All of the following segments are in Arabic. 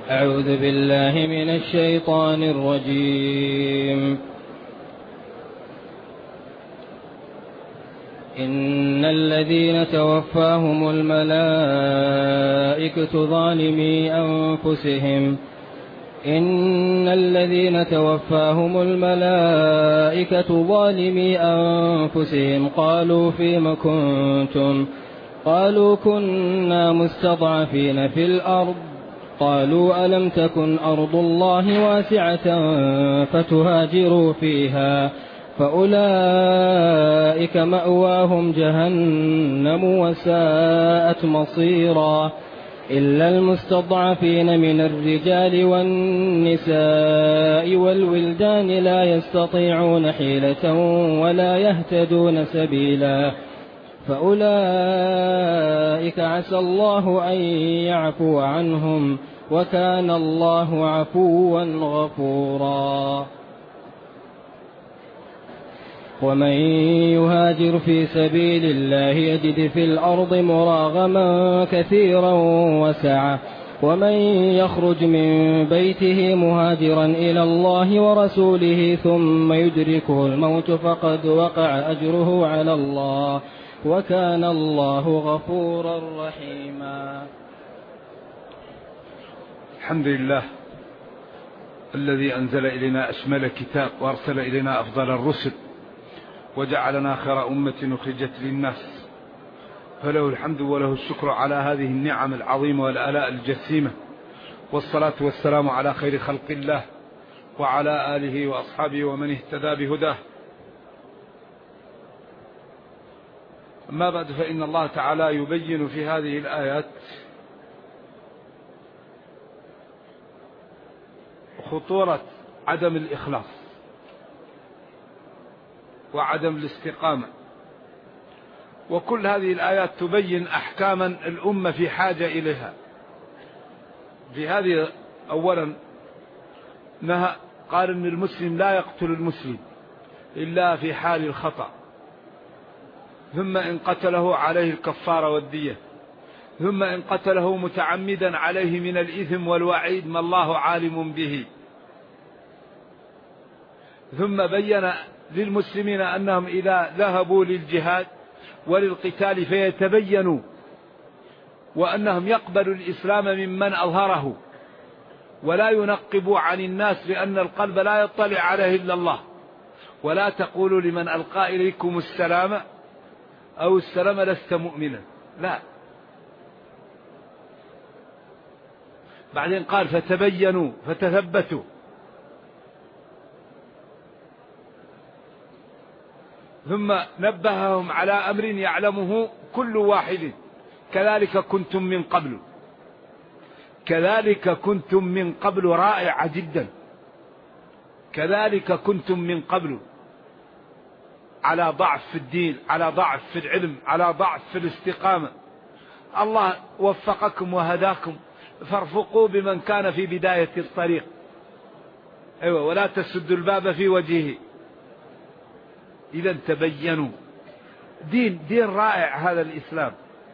أعوذ بالله من الشيطان الرجيم. إن الذين توفاهم الملائكة ظالمي أنفسهم قالوا فيم كنتم؟ قالوا كنا مستضعفين في الأرض. قالوا ألم تكن أرض الله واسعة فتهاجروا فيها فأولئك مأواهم جهنم وساءت مصيرا إلا المستضعفين من الرجال والنساء والولدان لا يستطيعون حيلة ولا يهتدون سبيلا فأولئك عسى الله أن يعفو عنهم وكان الله عفوا غفورا. ومن يهاجر في سبيل الله يجد في الأرض مراغما كثيرا وسعة ومن يخرج من بيته مهاجرا إلى الله ورسوله ثم يدركه الموت فقد وقع أجره على الله وكان الله غفورا رحيما. الحمد لله الذي أنزل إلينا أشمل كتاب وأرسل إلينا أفضل الرسل وجعلنا خير أمة أخرجت للناس، فله الحمد وله الشكر على هذه النعم العظيمة والآلاء الجسيمة، والصلاة والسلام على خير خلق الله وعلى آله وأصحابه ومن اهتدى بهداه. أما بعد، فإن الله تعالى يبين في هذه الآيات خطورة عدم الإخلاص وعدم الاستقامة، وكل هذه الآيات تبين أحكاما الأمة في حاجة إليها. في هذه أولا قال إن المسلم لا يقتل المسلم إلا في حال الخطأ، ثم إن قتله عليه الكفارة والدية، ثم إن قتله متعمدا عليه من الإثم والوعيد ما الله عالم به. ثم بين للمسلمين أنهم إذا ذهبوا للجهاد وللقتال فيتبينوا، وأنهم يقبلوا الإسلام ممن أظهره ولا ينقبوا عن الناس، لأن القلب لا يطلع عليه إلا الله. ولا تقولوا لمن ألقى إليكم السلام أو السلام لست مؤمنا، لا. بعدين قال فتبينوا فتثبتوا. ثم نبههم على أمر يعلمه كل واحد، كذلك كنتم من قبل. كذلك كنتم من قبل رائعة جدا. كذلك كنتم من قبل، على ضعف في الدين، على ضعف في العلم، على ضعف في الاستقامة. الله وفقكم وهداكم، فارفقوا بمن كان في بداية الطريق. أيوة، ولا تسدوا الباب في وجهه. إذا تبينوا. دين رائع هذا الإسلام.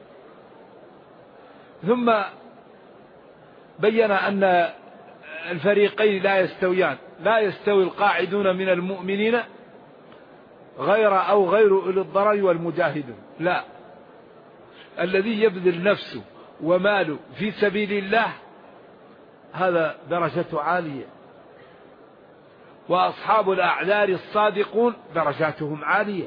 ثم بين أن الفريقين لا يستويان، لا يستوي القاعدون من المؤمنين غير أولي الضرر والمجاهدون، لا. الذي يبذل نفسه وماله في سبيل الله هذا درجته عالية، وأصحاب الأعذار الصادقون درجاتهم عالية.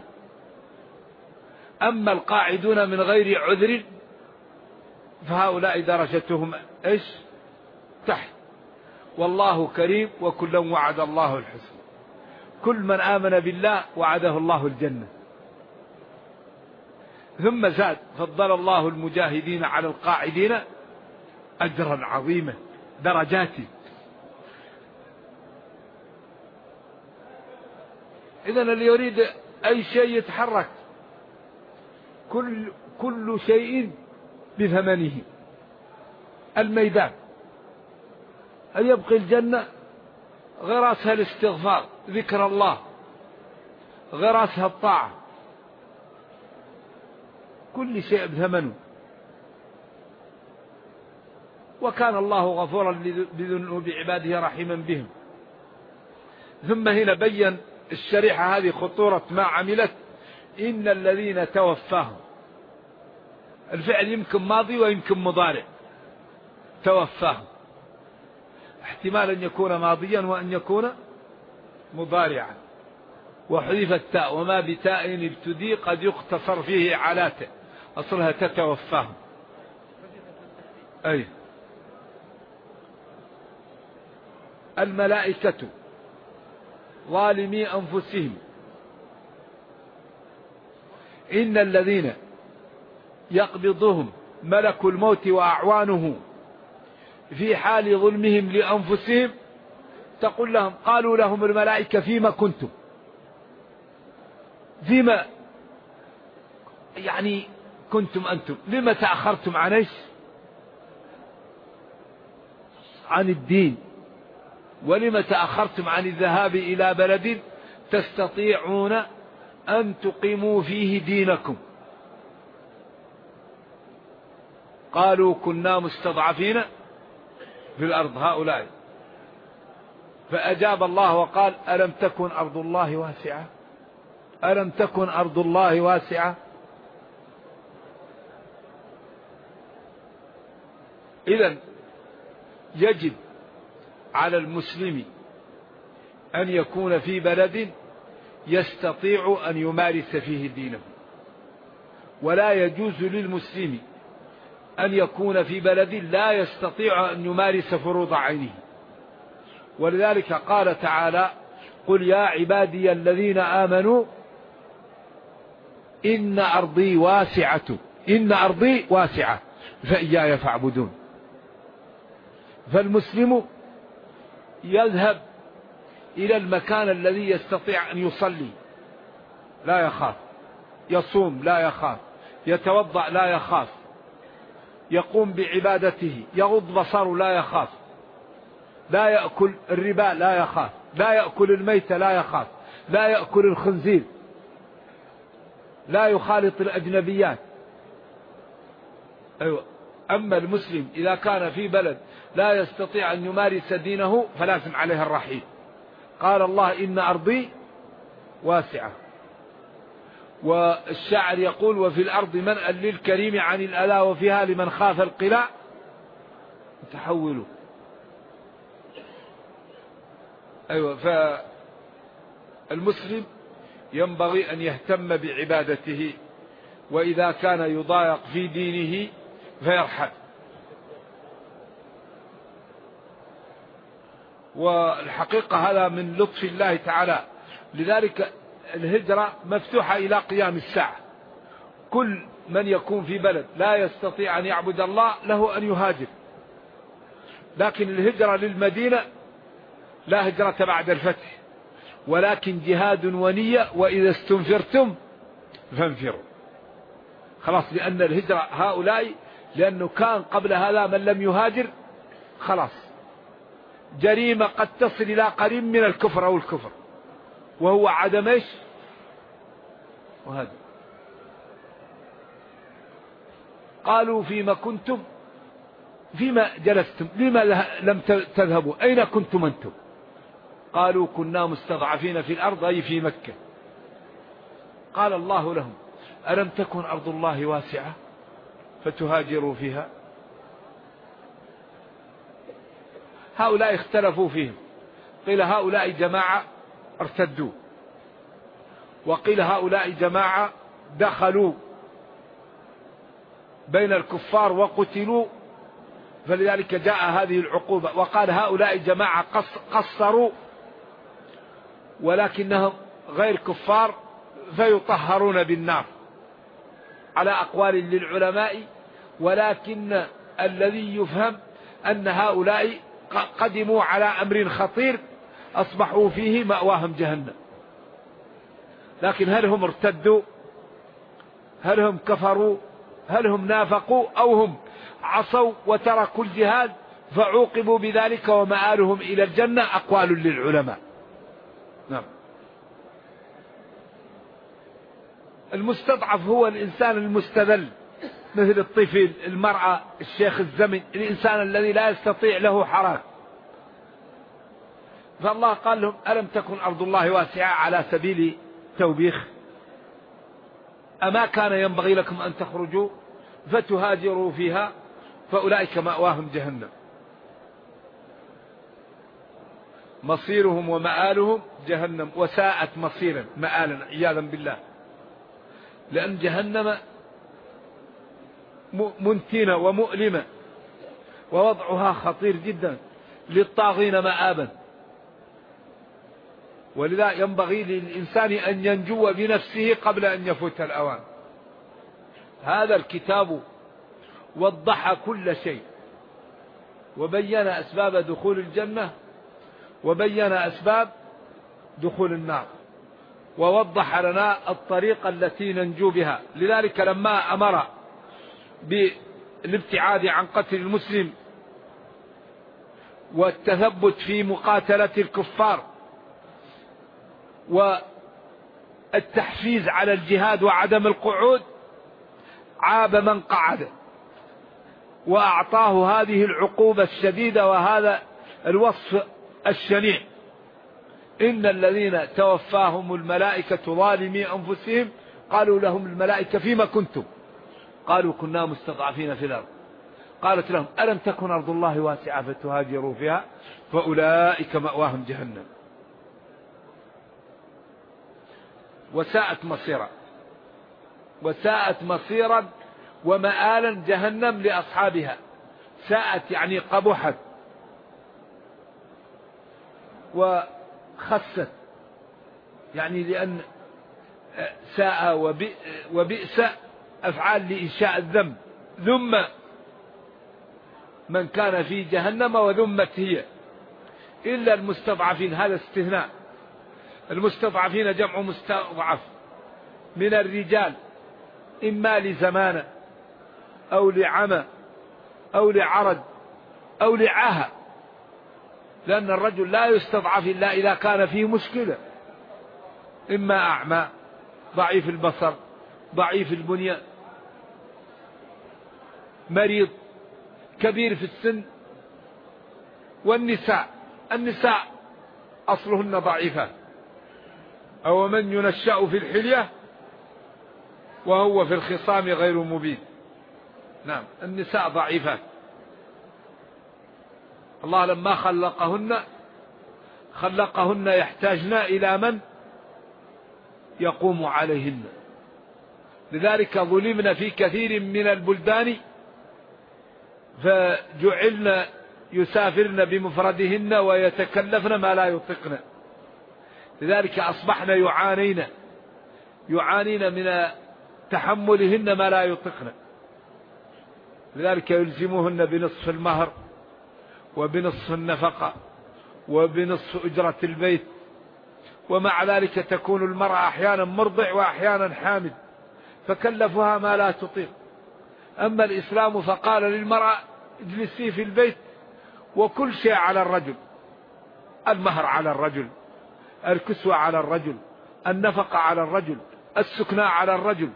أما القاعدون من غير عذر فهؤلاء درجتهم إيش؟ تحت. والله كريم وكلا وعد الله الحسنى. كل من آمن بالله وعده الله الجنة. ثم زاد فضل الله المجاهدين على القاعدين أجرا عظيما، درجات. إذن اللي يريد أي شيء يتحرك، كل شيء بثمنه. الميدان أن يبقي الجنة غراسها الاستغفار، ذكر الله، غراسها الطاعة، كل شيء بثمنه. وكان الله غفورا بذنوب عباده رحيما بهم. ثم هنا بين الشريحة هذه خطورة ما عملت. إن الذين توفاهم، الفعل يمكن ماضي ويمكن مضارع. توفاهم احتمال أن يكون ماضيا وأن يكون مضارعا، وحذف التاء، وما بتاء ابتدي قد يقتصر فيه على تاء، أصلها تتوفاهم. أي الملائكة ظالمي أنفسهم. إن الذين يقبضهم ملك الموت وأعوانه في حال ظلمهم لأنفسهم تقول لهم، قالوا لهم الملائكة فيما كنتم، فيما يعني كنتم أنتم، لما تأخرتم عن ايش؟ عن الدين، ولما تأخرتم عن الذهاب إلى بلد تستطيعون أن تقيموا فيه دينكم؟ قالوا كنا مستضعفين في الأرض هؤلاء. فأجاب الله وقال ألم تكن أرض الله واسعة، ألم تكن أرض الله واسعة. إذن يجب على المسلم أن يكون في بلد يستطيع أن يمارس فيه دينه، ولا يجوز للمسلم أن يكون في بلد لا يستطيع أن يمارس فروض عينه. ولذلك قال تعالى قل يا عبادي الذين آمنوا إن أرضي واسعة، إن أرضي واسعة فإياي فاعبدون. فالمسلم يذهب إلى المكان الذي يستطيع أن يصلي لا يخاف، يصوم لا يخاف، يتوضأ لا يخاف، يقوم بعبادته، يغض بصره لا يخاف، لا يأكل الربا لا يخاف، لا يأكل الميت لا يخاف، لا يأكل الخنزير، لا يخالط الأجنبيات. أيوة. أما المسلم إذا كان في بلد لا يستطيع أن يمارس دينه فلازم عليه الرحيل. قال الله إن أرضي واسعة. والشاعر يقول وفي الأرض منأى للكريم عن الأذى وفيها لمن خاف القلاع تحولوا. أيوة. فالمسلم ينبغي أن يهتم بعبادته، وإذا كان يضايق في دينه فيرحل. والحقيقة هذا من لطف الله تعالى. لذلك الهجرة مفتوحة إلى قيام الساعة. كل من يكون في بلد لا يستطيع أن يعبد الله له أن يهاجر. لكن الهجرة للمدينة لا هجرة بعد الفتح، ولكن جهاد ونية، وإذا استنفرتم فانفروا. خلاص، لأن الهجرة هؤلاء لأنه كان قبل هذا من لم يهاجر خلاص جريمة قد تصل إلى قريب من الكفر أو الكفر، وهو عدم ايش؟ وهذا. قالوا فيما كنتم، فيما جلستم، لما لم تذهبوا، أين كنتم أنتم؟ قالوا كنا مستضعفين في الأرض أي في مكة. قال الله لهم ألم تكن أرض الله واسعة فتهاجروا فيها. هؤلاء اختلفوا فيهم، قيل هؤلاء جماعة ارتدوا، وقيل هؤلاء جماعة دخلوا بين الكفار وقتلوا، فلذلك جاء هذه العقوبة. وقال هؤلاء جماعة قصروا ولكنهم غير كفار فيطهرون بالنار، على أقوال للعلماء. ولكن الذي يفهم أن هؤلاء قدموا على أمر خطير أصبحوا فيه مأواهم جهنم. لكن هل هم ارتدوا؟ هل هم كفروا؟ هل هم نافقوا؟ أو هم عصوا وتركوا الجهاد فعوقبوا بذلك ومآلهم إلى الجنة؟ أقوال للعلماء. نعم. المستضعف هو الإنسان المستذل مثل الطفل، المرأة، الشيخ الزمن، الإنسان الذي لا يستطيع له حراك. فالله قال لهم ألم تكن أرض الله واسعة على سبيل توبيخ، أما كان ينبغي لكم أن تخرجوا فتهاجروا فيها فأولئك مأواهم جهنم مصيرهم ومآلهم جهنم وساءت مصيرا مآلا عياذا بالله، لأن جهنم منتنة ومؤلمة ووضعها خطير جدا للطاغين مآبا. ولذا ينبغي للإنسان أن ينجو بنفسه قبل أن يفوت الأوان. هذا الكتاب وضح كل شيء وبين أسباب دخول الجنة وبين أسباب دخول النار ووضح لنا الطريقة التي ننجو بها. لذلك لما أمر بالابتعاد عن قتل المسلم والتثبت في مقاتلة الكفار والتحفيز على الجهاد وعدم القعود، عاب من قعد وأعطاه هذه العقوبة الشديدة وهذا الوصف الشنيع: إن الذين توفاهم الملائكة ظالمي أنفسهم قالوا لهم الملائكة فيما كنتم؟ قالوا كنا مستضعفين في الأرض. قالت لهم ألم تكن أرض الله واسعة فتهاجروا فيها فأولئك مأواهم جهنم وساءت مصيرا. وساءت مصيرا ومآلا جهنم لأصحابها. ساءت يعني قبحت وخست، يعني لأن ساء وبئس أفعال لإنشاء الذنب. ذم من كان في جهنم وذمت هي إلا المستضعفين. هذا استثناء. المستضعفين جمع مستضعف من الرجال، إما لزمانة أو لعمى أو لعرض أو لعاهة، لأن الرجل لا يستضعف إلا إذا كان فيه مشكلة، إما أعمى، ضعيف البصر، ضعيف البنية، مريض، كبير في السن. والنساء أصلهن ضعيفات. أو من ينشأ في الحلية وهو في الخصام غير مبين. نعم، النساء ضعيفات. الله لما خلقهن يحتاجن إلى من يقوم عليهن. لذلك ظلمن في كثير من البلدان فجعلن يسافرن بمفردهن ويتكلفن ما لا يطقن. لذلك أصبحن يعانين من تحملهن ما لا يطقن. لذلك يلزموهن بنصف المهر وبنصف النفقة وبنصف أجرة البيت. ومع ذلك تكون المرأة أحيانا مرضع وأحيانا حامل، فكلفها ما لا تطيق. أما الإسلام فقال للمرأة اجلسي في البيت وكل شيء على الرجل: المهر على الرجل، الكسوة على الرجل، النفقة على الرجل، السكناء على الرجل،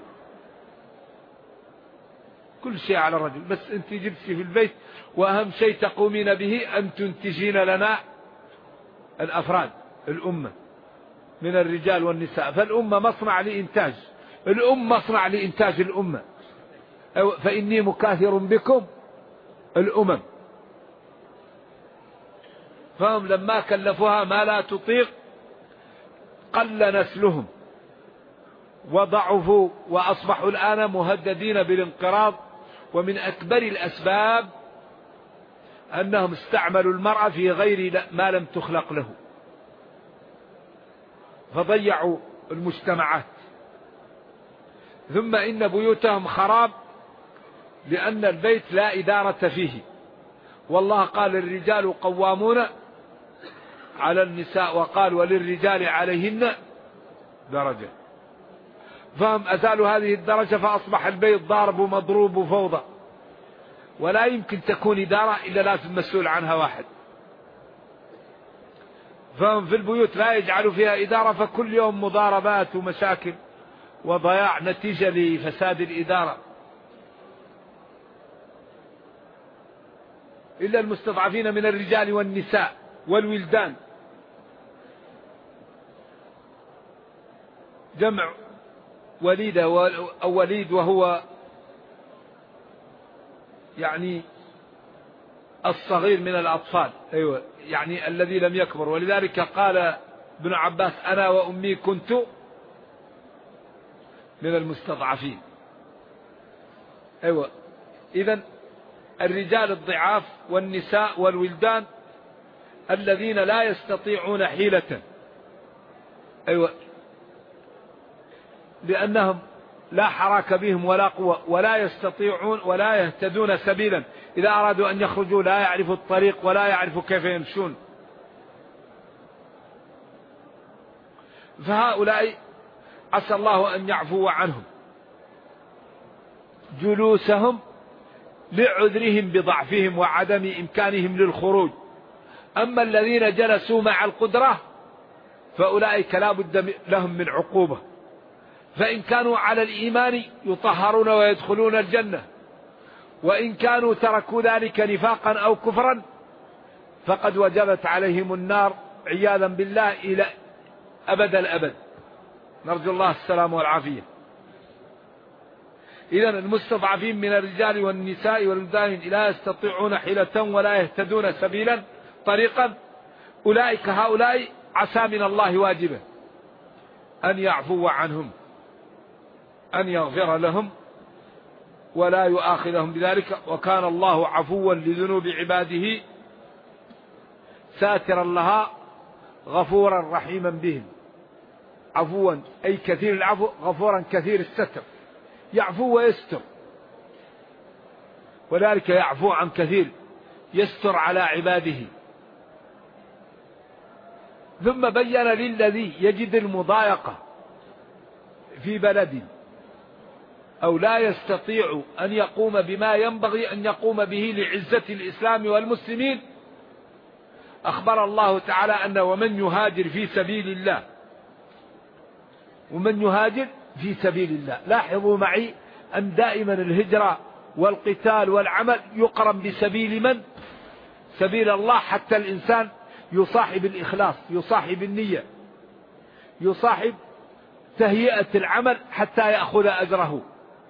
كل شيء على الرجل. بس أنت جلسي في البيت، وأهم شيء تقومين به أن تنتجين لنا الأفراد، الأمة من الرجال والنساء. فالأمة مصنع لإنتاج مصنع لإنتاج الأمة. فإني مكاثر بكم الأمم. فهم لما كلفوها ما لا تطيق قل نسلهم وضعفوا وأصبحوا الآن مهددين بالانقراض. ومن أكبر الأسباب أنهم استعملوا المرأة في غير ما لم تخلق له، فضيعوا المجتمعات. ثم إن بيوتهم خراب لأن البيت لا إدارة فيه. والله قال الرجال قوامون على النساء، وقال وللرجال عليهن درجة. فهم أزالوا هذه الدرجة فأصبح البيت ضارب ومضروب وفوضى، ولا يمكن تكون إدارة إلا لازم مسؤول عنها واحد. فهم في البيوت لا يجعلوا فيها إدارة، فكل يوم مضاربات ومشاكل وضياع نتيجة لفساد الإدارة. إلا المستضعفين من الرجال والنساء والولدان، جمع وليدة أو وليد، وهو يعني الصغير من الأطفال، أيوة يعني الذي لم يكبر. ولذلك قال ابن عباس: أنا وأمي كنت من المستضعفين. أيوة، إذن الرجال الضعاف والنساء والولدان الذين لا يستطيعون حيلة، أيوة، لأنهم لا حراك بهم ولا قوة ولا يستطيعون ولا يهتدون سبيلا، إذا أرادوا أن يخرجوا لا يعرفوا الطريق ولا يعرفوا كيف يمشون. فهؤلاء عسى الله أن يعفو عنهم جلوسهم لعذرهم بضعفهم وعدم إمكانهم للخروج. أما الذين جلسوا مع القدرة فأولئك لا بد لهم من عقوبة، فإن كانوا على الإيمان يطهرون ويدخلون الجنة، وإن كانوا تركوا ذلك نفاقا أو كفرا فقد وجبت عليهم النار عياذا بالله إلى أبد الأبد، نرجو الله السلام والعافية. إذن المستضعفين من الرجال والنساء والولدان لا يستطيعون حيلة ولا يهتدون سبيلا طريقا، أولئك هؤلاء عسى من الله واجبه أن يعفو عنهم، أن يغفر لهم ولا يؤاخذهم بذلك، وكان الله عفوا لذنوب عباده ساترا لها غفورا رحيما بهم. عفوا أي كثير العفو، غفورا كثير الستر، يعفو ويستر، وذلك يعفو عن كثير، يستر على عباده. ثم بين للذي يجد المضايقة في بلد أو لا يستطيع أن يقوم بما ينبغي أن يقوم به لعزة الإسلام والمسلمين، أخبر الله تعالى أن ومن يهاجر في سبيل الله، ومن يهاجر في سبيل الله. لاحظوا معي أن دائما الهجرة والقتال والعمل يقرن بسبيل من؟ سبيل الله، حتى الإنسان يصاحب الإخلاص، يصاحب النية، يصاحب تهيئة العمل حتى يأخذ أجره.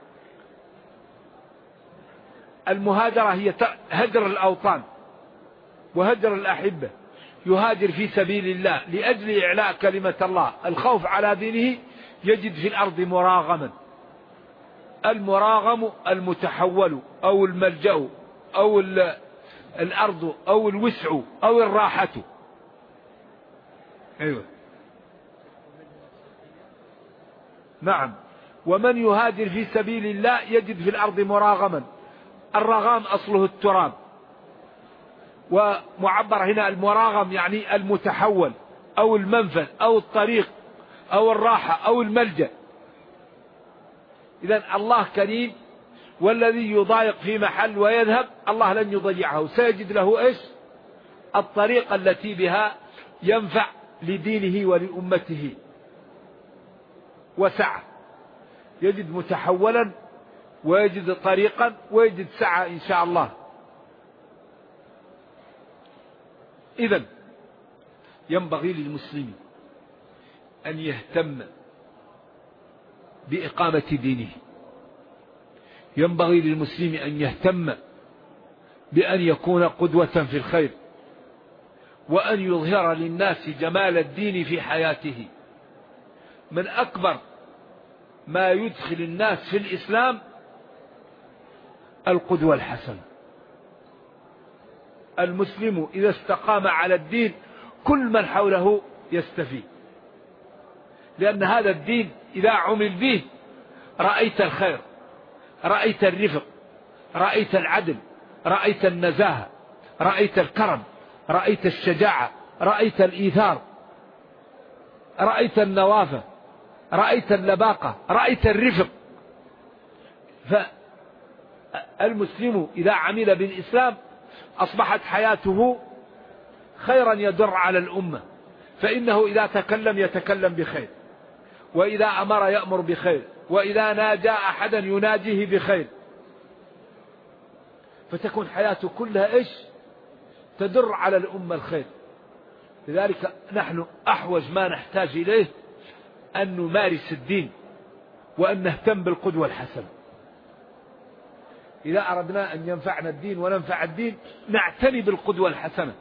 المهاجرة هي هجر الأوطان وهجر الأحبة، يهاجر في سبيل الله لأجل إعلاء كلمة الله. الخوف على دينه يجد في الأرض مراغما، المراغم المتحول أو الملجأ أو الأرض أو الوسع أو الراحة. أيوة نعم. ومن يهاجر في سبيل الله يجد في الأرض مراغما. الرغام أصله التراب، ومعبر هنا المراغم يعني المتحول أو المنفذ أو الطريق أو الراحة أو الملجأ. إذن الله كريم، والذي يضايق في محل ويذهب الله لن يضيعه، سيجد له إيش؟ الطريقة التي بها ينفع لدينه ولأمته وسعة، يجد متحولا ويجد طريقا ويجد سعة إن شاء الله. إذن ينبغي للمسلم أن يهتم بإقامة دينه، ينبغي للمسلم أن يهتم بأن يكون قدوة في الخير، وأن يظهر للناس جمال الدين في حياته. من أكبر ما يدخل الناس في الإسلام القدوة الحسنة. المسلم إذا استقام على الدين كل من حوله يستفيد، لأن هذا الدين إذا عمل به رأيت الخير، رأيت الرفق، رأيت العدل، رأيت النزاهة، رأيت الكرم، رأيت الشجاعة، رأيت الإيثار، رأيت النوافة، رأيت اللباقة، رأيت الرفق. فالمسلم إذا عمل بالإسلام أصبحت حياته خيرا يدر على الأمة، فإنه إذا تكلم يتكلم بخير، وإذا أمر يأمر بخير، وإذا ناجى أحدا يناجيه بخير، فتكون حياته كلها إيش؟ تدر على الأمة الخير. لذلك نحن أحوج ما نحتاج إليه أن نمارس الدين وأن نهتم بالقدوة الحسنة. إذا أردنا أن ينفعنا الدين وننفع الدين نعتني بالقدوة الحسنة.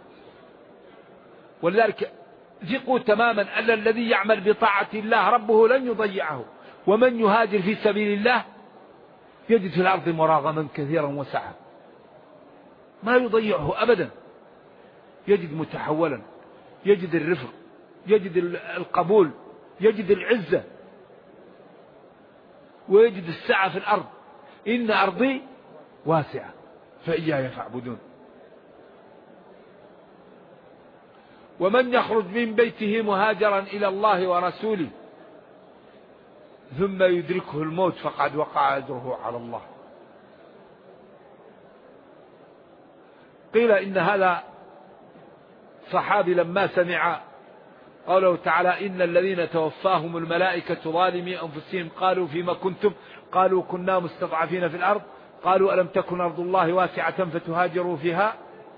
ولذلك ثقوا تماما أن الذي يعمل بطاعة الله ربه لن يضيعه، ومن يهاجر في سبيل الله يجد في الأرض مراغما كثيرا وسعة، ما يضيعه أبدا. يجد متحولا، يجد الرفق، يجد القبول، يجد العزة، ويجد السعة في الأرض. إن أرضي واسعة فإياي فاعبدون. ومن يخرج من بيته مهاجرا إلى الله ورسوله ثم يدركه الموت فقد وقع أجره على الله. قيل إن هذا صحابي لما سمع قوله تعالى إن الذين توفاهم الملائكة ظالمي أنفسهم قالوا فيما كنتم قالوا كنا مستضعفين في الأرض قالوا ألم تكن أرض الله واسعة فتهاجروا فيها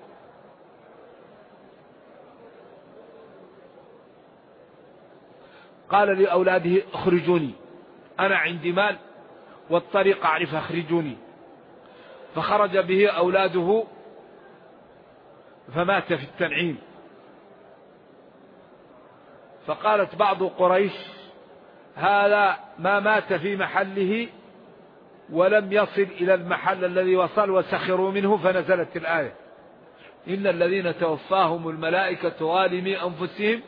قال لأولاده اخرجوني أنا عندي مال والطريق أعرف اخرجوني. فخرج به أولاده فمات في التنعيم. فقالت بعض قريش هذا ما مات في محله ولم يصل إلى المحل الذي وصل وسخروا منه. فنزلت الآية إن الذين توفاهم الملائكة ظالمي أنفسهم.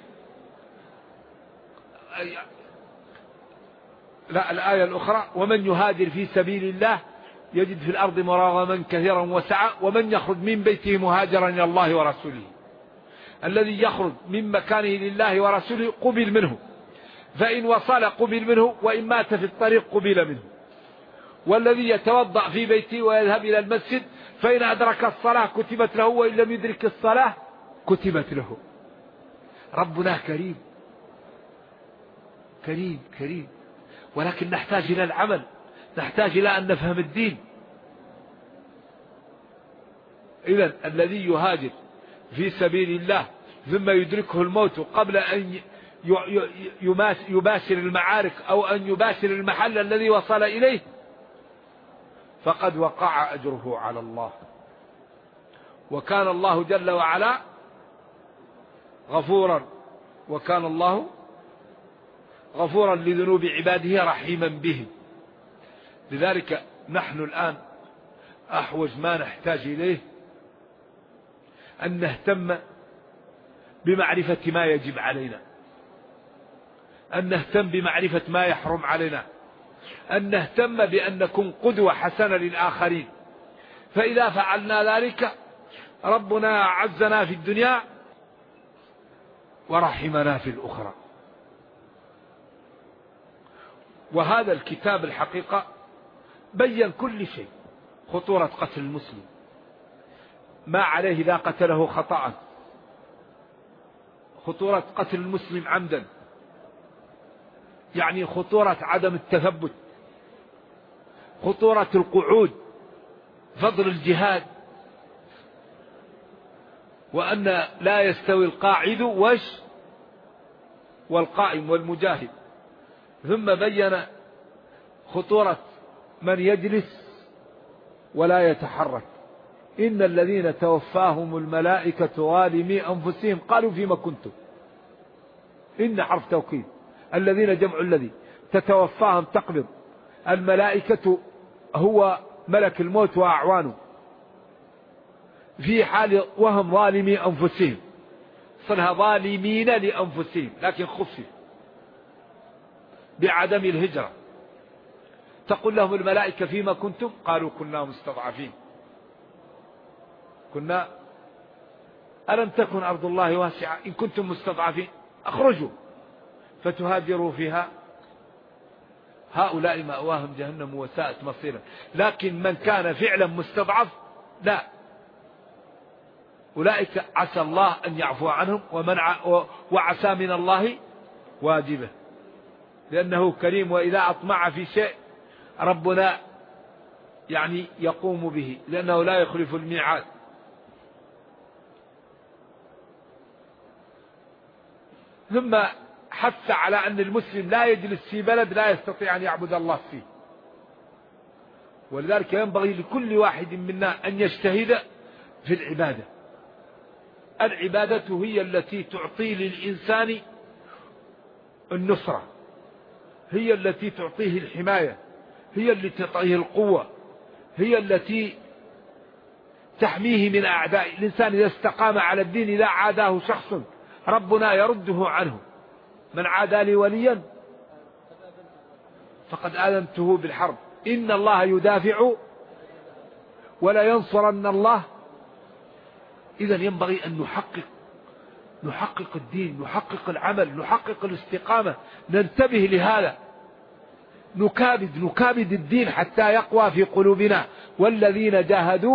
لا، الآية الأخرى ومن يهاجر في سبيل الله يجد في الأرض مراغما كثيرا وسعة ومن يخرج من بيته مهاجرا إلى الله ورسوله. الذي يخرج من مكانه لله ورسوله قبل منه، فإن وصل قبل منه وإن مات في الطريق قبل منه. والذي يتوضأ في بيته ويذهب إلى المسجد فإن أدرك الصلاة كتبت له وإن لم يدرك الصلاة كتبت له. ربنا كريم كريم كريم، ولكن نحتاج إلى العمل، نحتاج إلى أن نفهم الدين. إذن الذي يهاجر في سبيل الله ثم يدركه الموت قبل أن يباشر المعارك أو أن يباشر المحل الذي وصل إليه فقد وقع أجره على الله. وكان الله جل وعلا غفورا، وكان الله غفورا لذنوب عباده رحيما بهم. لذلك نحن الآن أحوج ما نحتاج إليه أن نهتم بمعرفة ما يجب علينا، أن نهتم بمعرفة ما يحرم علينا، أن نهتم بأن نكون قدوة حسنة للآخرين. فإذا فعلنا ذلك ربنا عزنا في الدنيا ورحمنا في الأخرى. وهذا الكتاب الحقيقة بين كل شيء، خطورة قتل المسلم، ما عليه إذا قتله خطأ، خطورة قتل المسلم عمدا، يعني خطورة عدم التثبت، خطورة القعود، فضل الجهاد، وأن لا يستوي القاعد والقائم والمجاهد. ثم بين خطورة من يجلس ولا يتحرك. إن الذين توفاهم الملائكة ظالمي أنفسهم قالوا فيما كنتم. إن حرف توكيد، الذين جمع الذي تتوفاهم تقبض. الملائكة هو ملك الموت وأعوانه في حال وهم ظالمي أنفسهم، صنها ظالمين لأنفسهم لكن خفف بعدم الهجرة. تقول لهم الملائكة فيما كنتم قالوا كنا مستضعفين، كنا ألم تكن أرض الله واسعة إن كنتم مستضعفين أخرجوا فتهاجروا فيها هؤلاء مأواهم جهنم وساءت مصيرا. لكن من كان فعلا مستضعف لا، أولئك عسى الله أن يعفو عنهم وعسى من الله واجبه، لأنه كريم وإذا أطمع في شيء ربنا يعني يقوم به، لأنه لا يخلف الميعاد. ثم حث على أن المسلم لا يجلس في بلد لا يستطيع أن يعبد الله فيه، ولذلك ينبغي لكل واحد منا أن يجتهد في العبادة. العبادة هي التي تعطي للإنسان النصرة، هي التي تعطيه الحماية، هي التي تعطيه القوة، هي التي تحميه من أعداء الإنسان. إذا استقام على الدين إذا عاداه شخص ربنا يرده عنه. من عادى لي وليا فقد آذنته بالحرب، إن الله يدافع ولا ينصرن الله. إذا ينبغي أن نحقق الدين، نحقق العمل، نحقق الاستقامة، ننتبه لهذا، نكابد الدين حتى يقوى في قلوبنا. والذين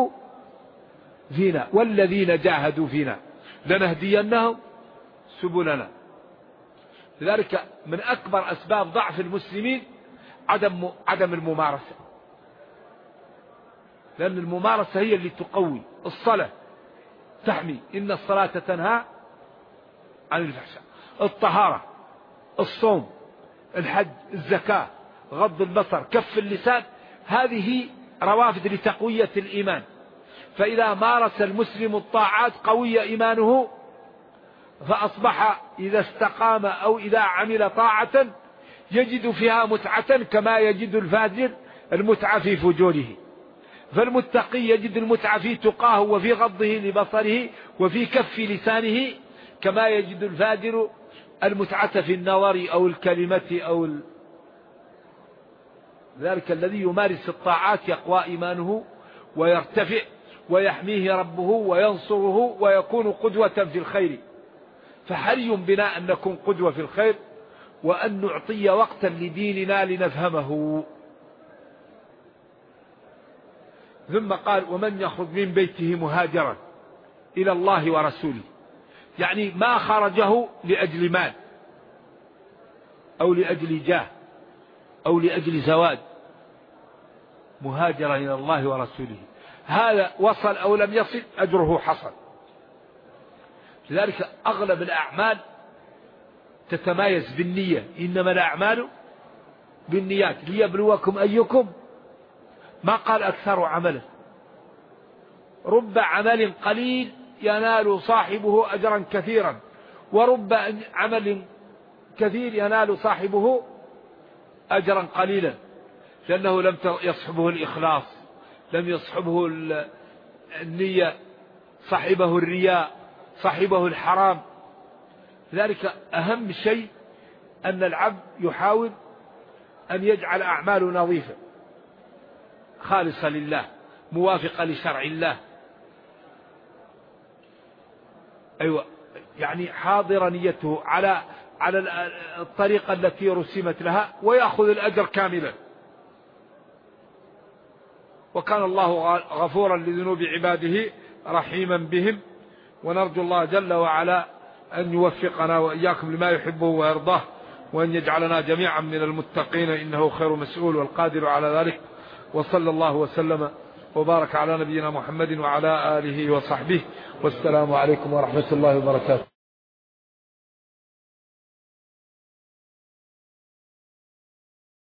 جاهدوا فينا لنهدينهم سبلنا. لذلك من أكبر أسباب ضعف المسلمين عدم الممارسة، لأن الممارسة هي اللي تقوي. الصلاة تحمي، إن الصلاة تنهى عن الفحشاء. الطهارة، الصوم، الحج، الزكاة، غض البصر، كف اللسان، هذه روافد لتقوية الإيمان. فإذا مارس المسلم الطاعات قوي إيمانه، فأصبح إذا استقام أو إذا عمل طاعة يجد فيها متعة كما يجد الفاجر المتعة في فجوره. فالمتقي يجد المتعة في تقاه وفي غضه لبصره وفي كف لسانه، كما يجد الفاجر المتعة في النظر أو الكلمة ذلك الذي يمارس الطاعات يقوى إيمانه ويرتفع ويحميه ربه وينصره ويكون قدوة في الخير. فحري بنا أن نكون قدوة في الخير، وأن نعطي وقتا لديننا لنفهمه. ثم قال: ومن يخرج من بيته مهاجرا إلى الله ورسوله، يعني ما خرجه لأجل مال أو لأجل جاه أو لأجل زواج، مهاجرا إلى الله ورسوله، هذا وصل أو لم يصل أجره حصل. لذلك أغلب الأعمال تتمايز بالنية، إنما الأعمال بالنيات ليبلوكم أيكم، ما قال أكثر عملا. رب عمل قليل ينال صاحبه أجرا كثيرا، ورب عمل كثير ينال صاحبه أجرا قليلا، لأنه لم يصحبه الإخلاص، لم يصحبه النية، صحبه الرياء، صحبه الحرام. لذلك أهم شيء أن العبد يحاول أن يجعل أعماله نظيفة خالصة لله، موافقة لشرع الله، أيوة، يعني حاضر نيته على الطريقة التي رسمت لها، ويأخذ الأجر كاملا. وكان الله غفورا لذنوب عباده رحيما بهم. ونرجو الله جل وعلا أن يوفقنا وإياكم لما يحبه ويرضاه، وأن يجعلنا جميعا من المتقين، إنه خير مسؤول والقادر على ذلك. وصلى الله وسلم وبارك على نبينا محمد وعلى آله وصحبه، والسلام عليكم ورحمة الله وبركاته.